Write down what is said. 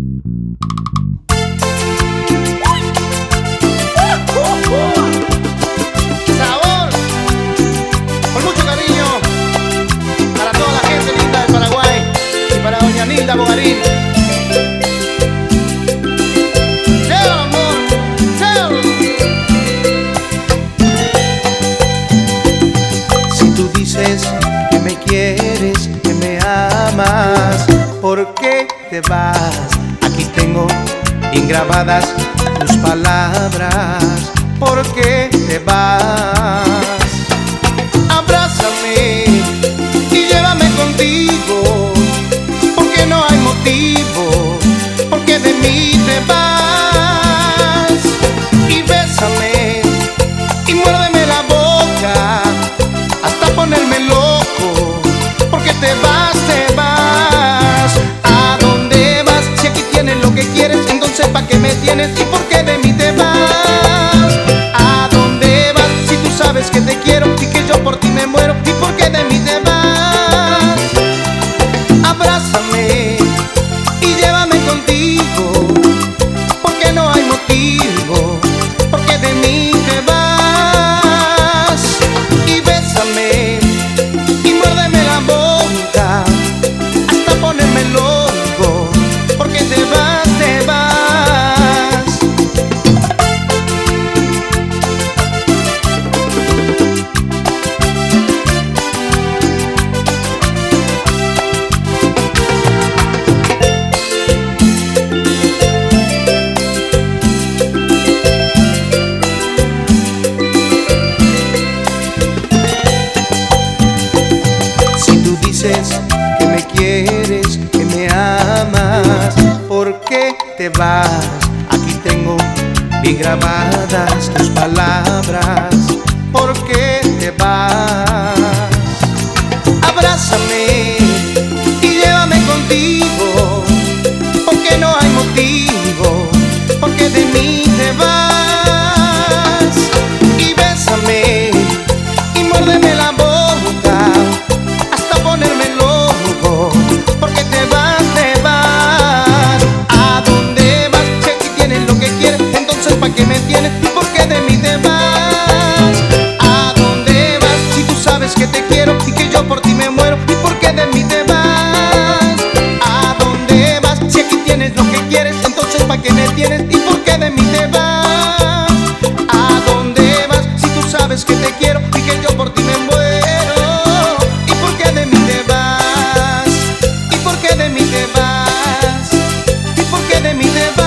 Sabor, con mucho cariño para toda la gente linda del Paraguay y para doña Nilda Bogarín. ¡Chao, amor! ¡Chao! Si tú dices que me quieres, que me amas, ¿por qué te vas? Aquí tengo bien grabadas tus palabras. ¿Por qué te vas? Abrázame y llévame contigo, porque no hay motivo, porque de mí te vas. Y bésame y muérdeme la boca hasta ponerme loco, porque te vas, te vas. ¿A dónde vas? Si aquí tienes lo que quieres, entonces ¿pa' qué me tienes? ¿Y por qué de mí te vas? ¿A dónde vas? Si tú sabes que te quiero y que yo por ti me muero, ¿y por qué de mí te vas? Abrázame y llévame contigo, porque no hay motivo, porque de mí te vas. Y bésame y muérdeme la boca hasta ponerme loco, porque te vas, te vas. Que me quieres, que me amas, ¿por qué te vas? Aquí tengo bien grabadas tus palabras. ¿Por qué te vas? Abrázame y llévame contigo, porque no hay motivo, porque de mí te vas. Y bésame y muérdeme la boca hasta ponerme loco, porque te vas, te vas. ¿A dónde vas? Si aquí tienes lo que quieres, entonces ¿pa' qué me tienes? ¿Y por qué de mí te vas? ¿A dónde vas? Si tú sabes que te quiero y que yo por ti me muero, ¿y por qué de mí te vas? ¿A dónde vas? Si aquí tienes lo que quieres, entonces ¿pa' qué me tienes? ¿Y por qué de mí te vas? ¿A dónde vas? Si tú sabes que te quiero y que yo por ti me muero, ¿y por qué de mí te vas? ¿Y por qué de mí te vas? ¿Y por qué de mí te vas?